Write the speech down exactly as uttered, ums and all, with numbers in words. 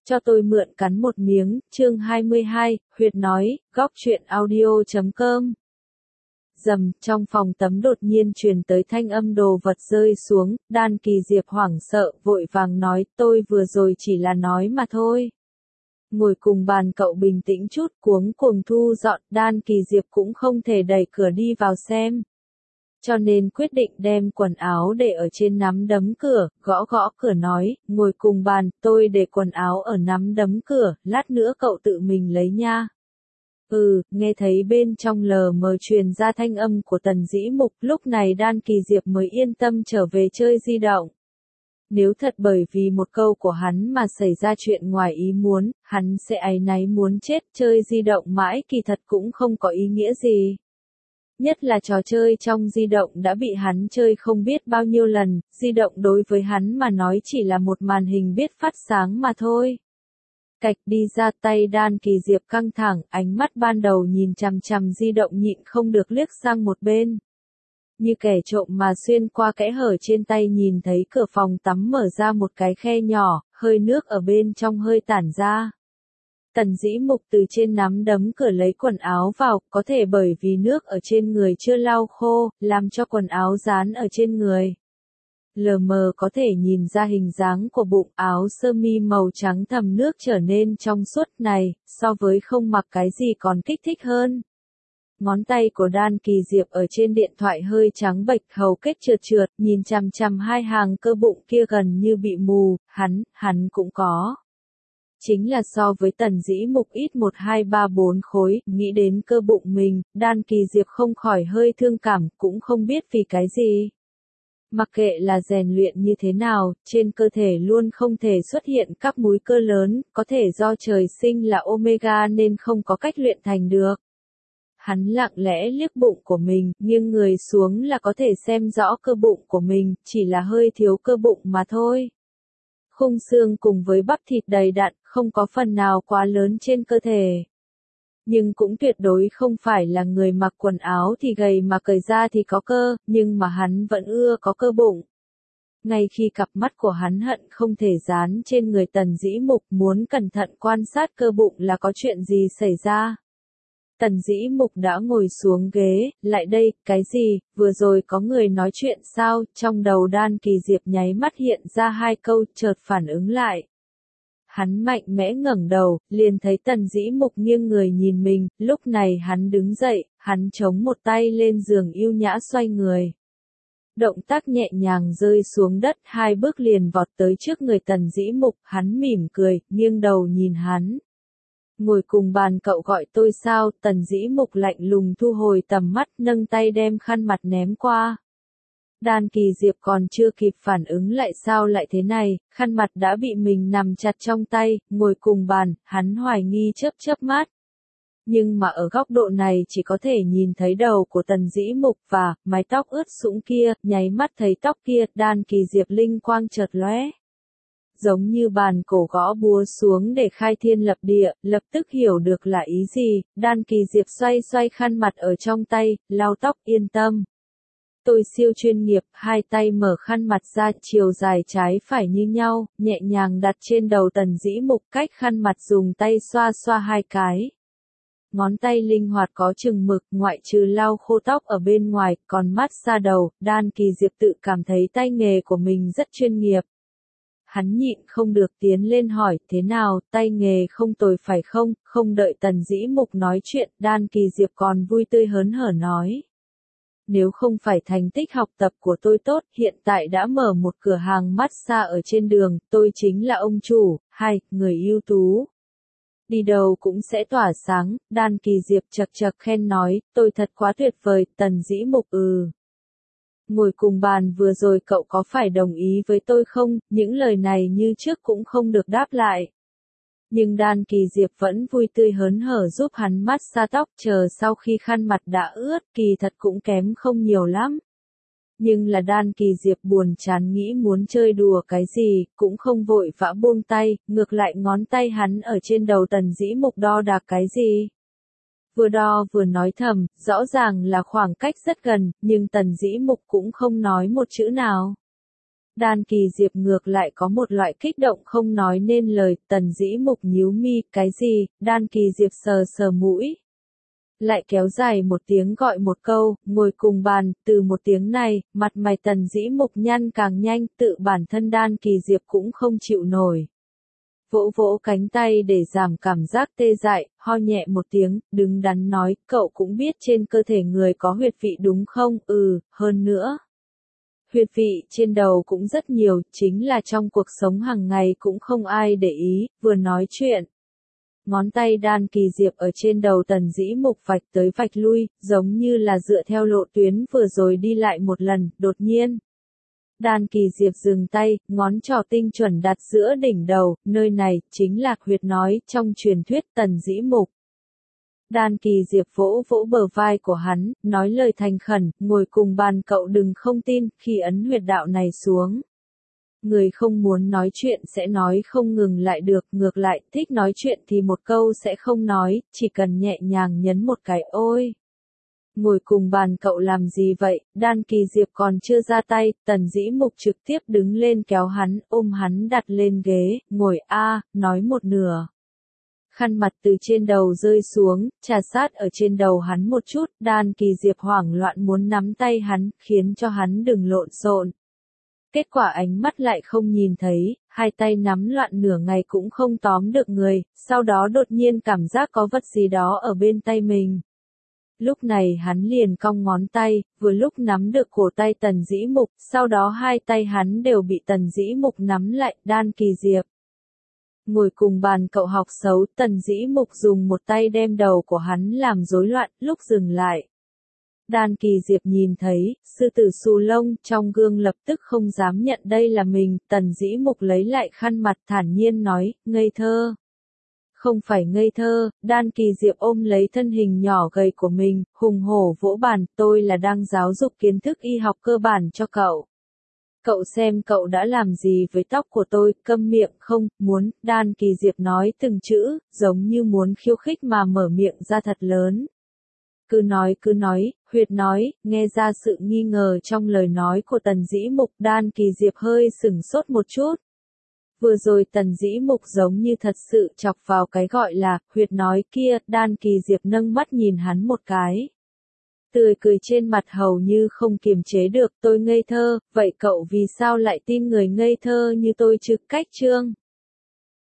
Cho tôi mượn cắn một miếng, chương hai mươi hai, Huyệt nói, góc truyện audio chấm com. Rầm, trong phòng tắm đột nhiên truyền tới thanh âm đồ vật rơi xuống, Đan Kỳ Diệp hoảng sợ, vội vàng nói, tôi vừa rồi chỉ là nói mà thôi. Ngồi cùng bàn cậu bình tĩnh chút, cuống cuồng thu dọn, Đan Kỳ Diệp cũng không thể đẩy cửa đi vào xem. Cho nên quyết định đem quần áo để ở trên nắm đấm cửa, gõ gõ cửa nói, ngồi cùng bàn, tôi để quần áo ở nắm đấm cửa, lát nữa cậu tự mình lấy nha. Ừ, nghe thấy bên trong lờ mờ truyền ra thanh âm của Tần Dĩ Mục, lúc này Đan Kỳ Diệp mới yên tâm trở về chơi di động. Nếu thật bởi vì một câu của hắn mà xảy ra chuyện ngoài ý muốn, hắn sẽ áy náy muốn chết, chơi di động mãi kỳ thật cũng không có ý nghĩa gì. Nhất là trò chơi trong di động đã bị hắn chơi không biết bao nhiêu lần, di động đối với hắn mà nói chỉ là một màn hình biết phát sáng mà thôi. Cạch đi ra, tay Đan Kỳ Diệp căng thẳng, ánh mắt ban đầu nhìn chằm chằm di động nhịn không được liếc sang một bên. Như kẻ trộm mà xuyên qua kẽ hở trên tay nhìn thấy cửa phòng tắm mở ra một cái khe nhỏ, hơi nước ở bên trong hơi tản ra. Tần Dĩ Mục từ trên nắm đấm cửa lấy quần áo vào, có thể bởi vì nước ở trên người chưa lau khô, làm cho quần áo dán ở trên người. Lờ mờ có thể nhìn ra hình dáng của bụng, áo sơ mi màu trắng thầm nước trở nên trong suốt này, so với không mặc cái gì còn kích thích hơn. Ngón tay của Đan Kỳ Diệp ở trên điện thoại hơi trắng bệch, hầu kết trượt trượt, nhìn chằm chằm hai hàng cơ bụng kia gần như bị mù, hắn, hắn cũng có. Chính là so với Tần Dĩ Mục ít một hai ba bốn khối, nghĩ đến cơ bụng mình, Đan Kỳ Diệp không khỏi hơi thương cảm, cũng không biết vì cái gì. Mặc kệ là rèn luyện như thế nào, trên cơ thể luôn không thể xuất hiện các múi cơ lớn, có thể do trời sinh là omega nên không có cách luyện thành được. Hắn lặng lẽ liếc bụng của mình, nghiêng người xuống là có thể xem rõ cơ bụng của mình, chỉ là hơi thiếu cơ bụng mà thôi. Khung xương cùng với bắp thịt đầy đặn, không có phần nào quá lớn trên cơ thể. Nhưng cũng tuyệt đối không phải là người mặc quần áo thì gầy mà cởi ra thì có cơ, nhưng mà hắn vẫn ưa có cơ bụng. Ngay khi cặp mắt của hắn hận không thể dán trên người Tần Dĩ Mục, muốn cẩn thận quan sát cơ bụng là có chuyện gì xảy ra. Tần Dĩ Mục đã ngồi xuống ghế, lại đây, cái gì, vừa rồi có người nói chuyện sao, trong đầu Đan Kỳ Diệp nháy mắt hiện ra hai câu, chợt phản ứng lại. Hắn mạnh mẽ ngẩng đầu, liền thấy Tần Dĩ Mục nghiêng người nhìn mình, lúc này hắn đứng dậy, hắn chống một tay lên giường yêu nhã xoay người. Động tác nhẹ nhàng rơi xuống đất, hai bước liền vọt tới trước người Tần Dĩ Mục, hắn mỉm cười, nghiêng đầu nhìn hắn. Ngồi cùng bàn cậu gọi tôi sao, Tần Dĩ Mục lạnh lùng thu hồi tầm mắt, nâng tay đem khăn mặt ném qua. Đan Kỳ Diệp còn chưa kịp phản ứng lại sao lại thế này, khăn mặt đã bị mình nằm chặt trong tay, ngồi cùng bàn, hắn hoài nghi chớp chớp mắt. Nhưng mà ở góc độ này chỉ có thể nhìn thấy đầu của Tần Dĩ Mục và mái tóc ướt sũng kia, nháy mắt thấy tóc kia, Đan Kỳ Diệp linh quang chợt lóe. Giống như bàn cổ gõ búa xuống để khai thiên lập địa, lập tức hiểu được là ý gì, Đan Kỳ Diệp xoay xoay khăn mặt ở trong tay, lau tóc, yên tâm. Tôi siêu chuyên nghiệp, hai tay mở khăn mặt ra, chiều dài trái phải như nhau, nhẹ nhàng đặt trên đầu Tần Dĩ Mục, cách khăn mặt dùng tay xoa xoa hai cái. Ngón tay linh hoạt có chừng mực, ngoại trừ lau khô tóc ở bên ngoài, còn mát xa đầu, Đan Kỳ Diệp tự cảm thấy tay nghề của mình rất chuyên nghiệp. Hắn nhịn không được tiến lên hỏi, thế nào, tay nghề không tồi phải không, không đợi Tần Dĩ Mục nói chuyện, Đan Kỳ Diệp còn vui tươi hớn hở nói. Nếu không phải thành tích học tập của tôi tốt, hiện tại đã mở một cửa hàng massage ở trên đường, tôi chính là ông chủ, hai, người ưu tú. Đi đâu cũng sẽ tỏa sáng, Đan Kỳ Diệp chật chật khen nói, tôi thật quá tuyệt vời, Tần Dĩ Mục ừ. Ngồi cùng bàn vừa rồi cậu có phải đồng ý với tôi không, những lời này như trước cũng không được đáp lại. Nhưng Đan Kỳ Diệp vẫn vui tươi hớn hở giúp hắn massage tóc, chờ sau khi khăn mặt đã ướt, kỳ thật cũng kém không nhiều lắm. Nhưng là Đan Kỳ Diệp buồn chán nghĩ muốn chơi đùa cái gì, cũng không vội vã buông tay, ngược lại ngón tay hắn ở trên đầu Tần Dĩ Mục đo đạc cái gì. Vừa đo vừa nói thầm, rõ ràng là khoảng cách rất gần, nhưng Tần Dĩ Mục cũng không nói một chữ nào. Đan Kỳ Diệp ngược lại có một loại kích động không nói nên lời, Tần Dĩ Mục nhíu mi, cái gì, Đan Kỳ Diệp sờ sờ mũi. Lại kéo dài một tiếng gọi một câu, ngồi cùng bàn, từ một tiếng này, mặt mày Tần Dĩ Mục nhăn càng nhanh, tự bản thân Đan Kỳ Diệp cũng không chịu nổi. Vỗ vỗ cánh tay để giảm cảm giác tê dại, ho nhẹ một tiếng, đứng đắn nói, cậu cũng biết trên cơ thể người có huyệt vị đúng không, ừ, hơn nữa. Huyệt vị trên đầu cũng rất nhiều, chính là trong cuộc sống hàng ngày cũng không ai để ý, vừa nói chuyện. Ngón tay Đan Kỳ Diệp ở trên đầu Tần Dĩ Mục vạch tới vạch lui, giống như là dựa theo lộ tuyến vừa rồi đi lại một lần, đột nhiên. Đan Kỳ Diệp dừng tay, ngón trỏ tinh chuẩn đặt giữa đỉnh đầu, nơi này, chính là huyệt nói, trong truyền thuyết Tần Dĩ Mục. Đan Kỳ Diệp vỗ vỗ bờ vai của hắn, nói lời thành khẩn, ngồi cùng bàn cậu đừng không tin, khi ấn huyệt đạo này xuống. Người không muốn nói chuyện sẽ nói không ngừng lại được, ngược lại, thích nói chuyện thì một câu sẽ không nói, chỉ cần nhẹ nhàng nhấn một cái ôi. Ngồi cùng bàn cậu làm gì vậy, Đan Kỳ Diệp còn chưa ra tay, Tần Dĩ Mục trực tiếp đứng lên kéo hắn, ôm hắn đặt lên ghế, ngồi a, nói một nửa. Khăn mặt từ trên đầu rơi xuống, trà sát ở trên đầu hắn một chút, Đan Kỳ Diệp hoảng loạn muốn nắm tay hắn, khiến cho hắn đừng lộn xộn. Kết quả ánh mắt lại không nhìn thấy, hai tay nắm loạn nửa ngày cũng không tóm được người, sau đó đột nhiên cảm giác có vật gì đó ở bên tay mình. Lúc này hắn liền cong ngón tay, vừa lúc nắm được cổ tay Tần Dĩ Mục, sau đó hai tay hắn đều bị Tần Dĩ Mục nắm lại, Đan Kỳ Diệp. Ngồi cùng bàn cậu học xấu, Tần Dĩ Mục dùng một tay đem đầu của hắn làm rối loạn, lúc dừng lại. Đan Kỳ Diệp nhìn thấy, sư tử xù lông, trong gương lập tức không dám nhận đây là mình, Tần Dĩ Mục lấy lại khăn mặt thản nhiên nói, ngây thơ. Không phải ngây thơ, Đan Kỳ Diệp ôm lấy thân hình nhỏ gầy của mình, hùng hổ vỗ bàn, tôi là đang giáo dục kiến thức y học cơ bản cho cậu. Cậu xem cậu đã làm gì với tóc của tôi, câm miệng không, muốn, Đan Kỳ Diệp nói từng chữ, giống như muốn khiêu khích mà mở miệng ra thật lớn. Cứ nói cứ nói, huyệt nói, nghe ra sự nghi ngờ trong lời nói của Tần Dĩ Mục, Đan Kỳ Diệp hơi sửng sốt một chút. Vừa rồi Tần Dĩ Mục giống như thật sự chọc vào cái gọi là, huyệt nói kia, Đan Kỳ Diệp nâng mắt nhìn hắn một cái. Tươi cười trên mặt hầu như không kiềm chế được, tôi ngây thơ, vậy cậu vì sao lại tin người ngây thơ như tôi chứ, cách chương.